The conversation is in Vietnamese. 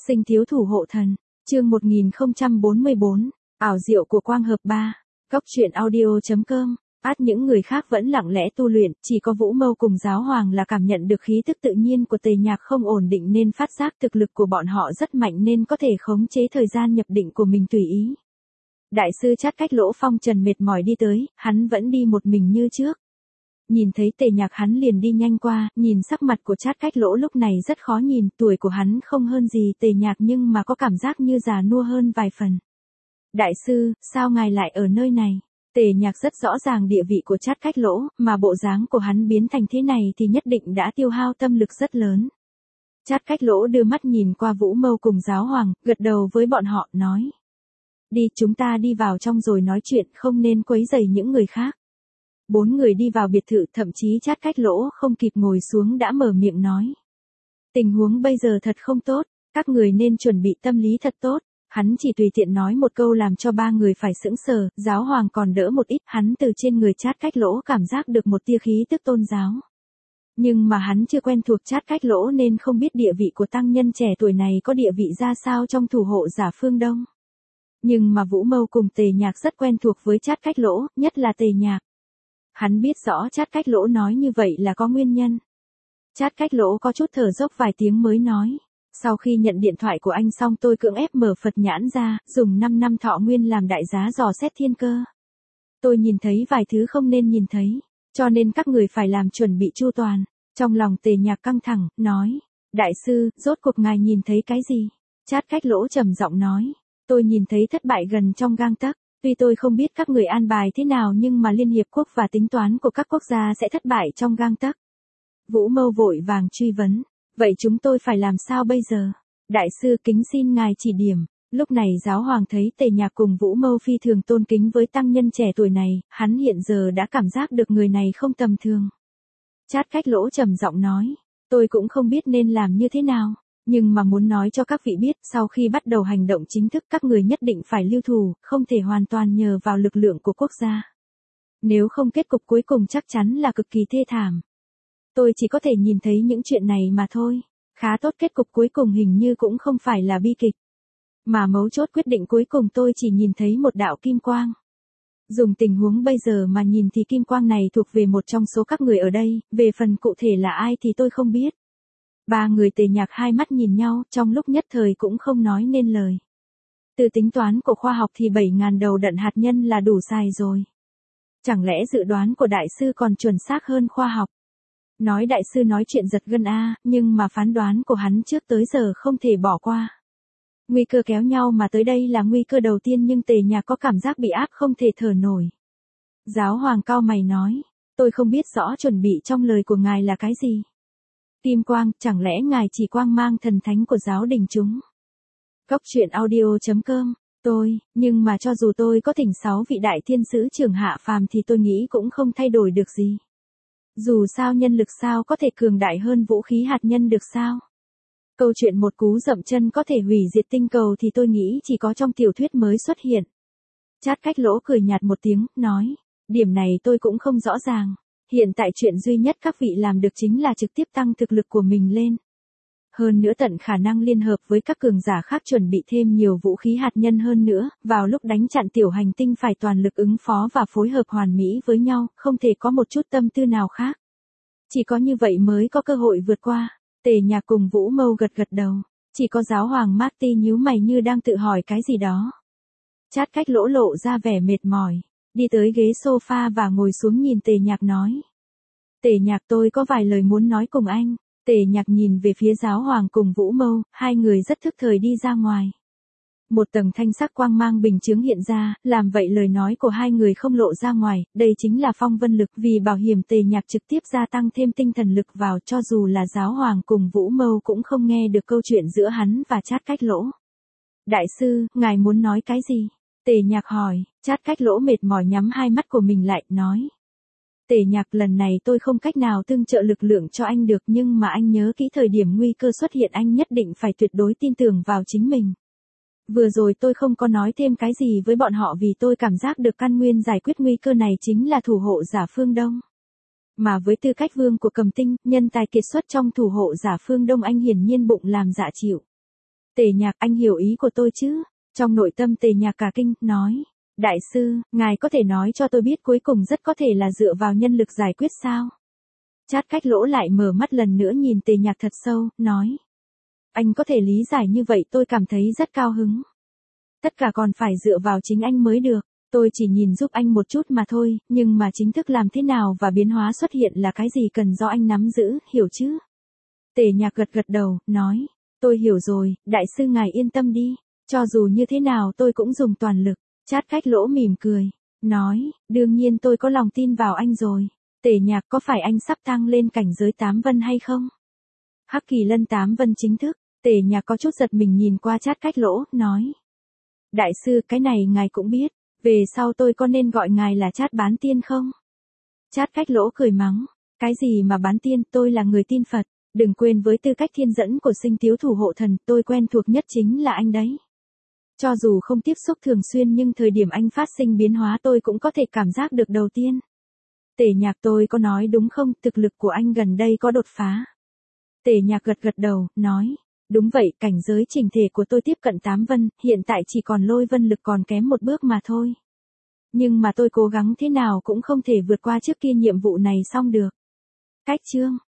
Sinh thiếu thủ hộ thần, chương 1044, ảo diệu của quang hợp 3, góc truyện audio.com. Những người khác vẫn lặng lẽ tu luyện, chỉ có Vũ Mâu cùng Giáo Hoàng là cảm nhận được khí tức tự nhiên của Tề Nhạc không ổn định nên phát giác thực lực của bọn họ rất mạnh nên có thể khống chế thời gian nhập định của mình tùy ý. Đại sư Chát Cách Lỗ phong trần mệt mỏi đi tới, hắn vẫn đi một mình như trước. Nhìn thấy Tề Nhạc hắn liền đi nhanh qua, nhìn sắc mặt của Chát Cách Lỗ lúc này rất khó nhìn, tuổi của hắn không hơn gì Tề Nhạc nhưng mà có cảm giác như già nua hơn vài phần. Đại sư, sao ngài lại ở nơi này? Tề Nhạc rất rõ ràng địa vị của Chát Cách Lỗ, mà bộ dáng của hắn biến thành thế này thì nhất định đã tiêu hao tâm lực rất lớn. Chát Cách Lỗ đưa mắt nhìn qua Vũ Mâu cùng Giáo Hoàng, gật đầu với bọn họ, nói. Đi, chúng ta đi vào trong rồi nói chuyện, không nên quấy rầy những người khác. 4 người đi vào biệt thự, thậm chí Chát Cách Lỗ không kịp ngồi xuống đã mở miệng nói. Tình huống bây giờ thật không tốt, các người nên chuẩn bị tâm lý thật tốt. Hắn chỉ tùy tiện nói một câu làm cho 3 người phải sững sờ, Giáo Hoàng còn đỡ một ít, hắn từ trên người Chát Cách Lỗ cảm giác được một tia khí tức tôn giáo. Nhưng mà hắn chưa quen thuộc Chát Cách Lỗ nên không biết địa vị của tăng nhân trẻ tuổi này có địa vị ra sao trong thủ hộ giả phương Đông. Nhưng mà Vũ Mâu cùng Tề Nhạc rất quen thuộc với Chát Cách Lỗ, nhất là Tề Nhạc. Hắn biết rõ Chát Cách Lỗ nói như vậy là có nguyên nhân. Chát Cách Lỗ có chút thở dốc vài tiếng mới nói. Sau khi nhận điện thoại của anh xong tôi cưỡng ép mở Phật nhãn ra, dùng 5 năm thọ nguyên làm đại giá dò xét thiên cơ. Tôi nhìn thấy vài thứ không nên nhìn thấy, cho nên các người phải làm chuẩn bị chu toàn. Trong lòng Tề Nhạc căng thẳng, nói. Đại sư, rốt cuộc ngài nhìn thấy cái gì? Chát Cách Lỗ trầm giọng nói. Tôi nhìn thấy thất bại gần trong gang tấc. Tuy tôi không biết các người an bài thế nào nhưng mà Liên Hiệp Quốc và tính toán của các quốc gia sẽ thất bại trong gang tấc. Vũ Mâu vội vàng truy vấn. Vậy chúng tôi phải làm sao bây giờ? Đại sư kính xin ngài chỉ điểm. Lúc này Giáo Hoàng thấy Tề Nhạc cùng Vũ Mâu phi thường tôn kính với tăng nhân trẻ tuổi này, hắn hiện giờ đã cảm giác được người này không tầm thường. Chát Cách Lỗ trầm giọng nói. Tôi cũng không biết nên làm như thế nào. Nhưng mà muốn nói cho các vị biết, sau khi bắt đầu hành động chính thức các người nhất định phải lưu thủ, không thể hoàn toàn nhờ vào lực lượng của quốc gia. Nếu không kết cục cuối cùng chắc chắn là cực kỳ thê thảm. Tôi chỉ có thể nhìn thấy những chuyện này mà thôi. Khá tốt, kết cục cuối cùng hình như cũng không phải là bi kịch. Mà mấu chốt quyết định cuối cùng tôi chỉ nhìn thấy một đạo kim quang. Dùng tình huống bây giờ mà nhìn thì kim quang này thuộc về một trong số các người ở đây, về phần cụ thể là ai thì tôi không biết. 3 người Tề Nhạc hai mắt nhìn nhau, trong lúc nhất thời cũng không nói nên lời. Từ tính toán của khoa học thì 7.000 đầu đạn hạt nhân là đủ xài rồi. Chẳng lẽ dự đoán của đại sư còn chuẩn xác hơn khoa học? Nói đại sư nói chuyện giật gân nhưng mà phán đoán của hắn trước tới giờ không thể bỏ qua. Nguy cơ kéo nhau mà tới đây là nguy cơ đầu tiên nhưng Tề Nhạc có cảm giác bị áp không thể thở nổi. Giáo Hoàng cau mày nói, tôi không biết rõ chuẩn bị trong lời của ngài là cái gì. Kim quang, chẳng lẽ ngài chỉ quang mang thần thánh của giáo đình chúng? Góc truyện audio.com, nhưng mà cho dù tôi có thỉnh 6 vị đại thiên sứ trưởng hạ phàm thì tôi nghĩ cũng không thay đổi được gì. Dù sao nhân lực sao có thể cường đại hơn vũ khí hạt nhân được sao? Câu chuyện một cú dậm chân có thể hủy diệt tinh cầu thì tôi nghĩ chỉ có trong tiểu thuyết mới xuất hiện. Chát Cách Lỗ cười nhạt một tiếng, nói, điểm này tôi cũng không rõ ràng. Hiện tại chuyện duy nhất các vị làm được chính là trực tiếp tăng thực lực của mình lên. Hơn nữa tận khả năng liên hợp với các cường giả khác chuẩn bị thêm nhiều vũ khí hạt nhân hơn nữa, vào lúc đánh chặn tiểu hành tinh phải toàn lực ứng phó và phối hợp hoàn mỹ với nhau, không thể có một chút tâm tư nào khác. Chỉ có như vậy mới có cơ hội vượt qua. Tề Nhạc cùng Vũ Mâu gật gật đầu, chỉ có Giáo Hoàng Marty nhíu mày như đang tự hỏi cái gì đó. Chát Cách Lỗ lộ ra vẻ mệt mỏi, đi tới ghế sofa và ngồi xuống nhìn Tề Nhạc nói. Tề Nhạc, tôi có vài lời muốn nói cùng anh. Tề Nhạc nhìn về phía Giáo Hoàng cùng Vũ Mâu, hai người rất thức thời đi ra ngoài. Một tầng thanh sắc quang mang bình chướng hiện ra, làm vậy lời nói của hai người không lộ ra ngoài, đây chính là phong vân lực. Vì bảo hiểm Tề Nhạc trực tiếp gia tăng thêm tinh thần lực vào, cho dù là Giáo Hoàng cùng Vũ Mâu cũng không nghe được câu chuyện giữa hắn và Chát Cách Lỗ. Đại sư, ngài muốn nói cái gì? Tề Nhạc hỏi. Chát Cách Lỗ mệt mỏi nhắm hai mắt của mình lại, nói. Tề Nhạc, lần này tôi không cách nào tương trợ lực lượng cho anh được nhưng mà anh nhớ kỹ thời điểm nguy cơ xuất hiện anh nhất định phải tuyệt đối tin tưởng vào chính mình. Vừa rồi tôi không có nói thêm cái gì với bọn họ vì tôi cảm giác được căn nguyên giải quyết nguy cơ này chính là thủ hộ giả phương Đông. Mà với tư cách vương của Cầm Tinh, nhân tài kiệt xuất trong thủ hộ giả phương Đông anh hiển nhiên bụng làm dạ chịu. Tề Nhạc, anh hiểu ý của tôi chứ? Trong nội tâm Tề Nhạc cả kinh, nói. Đại sư, ngài có thể nói cho tôi biết cuối cùng rất có thể là dựa vào nhân lực giải quyết sao? Chát Cách Lỗ lại mở mắt lần nữa nhìn Tề Nhạc thật sâu, nói. Anh có thể lý giải như vậy tôi cảm thấy rất cao hứng. Tất cả còn phải dựa vào chính anh mới được. Tôi chỉ nhìn giúp anh một chút mà thôi, nhưng mà chính thức làm thế nào và biến hóa xuất hiện là cái gì cần do anh nắm giữ, hiểu chứ? Tề Nhạc gật gật đầu, nói. Tôi hiểu rồi, đại sư ngài yên tâm đi. Cho dù như thế nào tôi cũng dùng toàn lực. Chát Cách Lỗ mỉm cười. Nói, đương nhiên tôi có lòng tin vào anh rồi. Tề Nhạc, có phải anh sắp thăng lên cảnh giới 8 vân hay không? Hắc Kỳ Lân 8 vân chính thức. Tề Nhạc có chút giật mình nhìn qua Chát Cách Lỗ, nói. Đại sư, cái này ngài cũng biết. Về sau tôi có nên gọi ngài là Chát Bán Tiên không? Chát Cách Lỗ cười mắng. Cái gì mà bán tiên, tôi là người tin Phật. Đừng quên với tư cách thiên dẫn của Sinh Tiếu Thủ Hộ Thần, tôi quen thuộc nhất chính là anh đấy. Cho dù không tiếp xúc thường xuyên nhưng thời điểm anh phát sinh biến hóa tôi cũng có thể cảm giác được đầu tiên. Tề Nhạc, tôi có nói đúng không, thực lực của anh gần đây có đột phá? Tề Nhạc gật gật đầu, nói. Đúng vậy, cảnh giới chỉnh thể của tôi tiếp cận 8 vân, hiện tại chỉ còn lôi vân lực còn kém một bước mà thôi. Nhưng mà tôi cố gắng thế nào cũng không thể vượt qua trước kia nhiệm vụ này xong được. Cách chương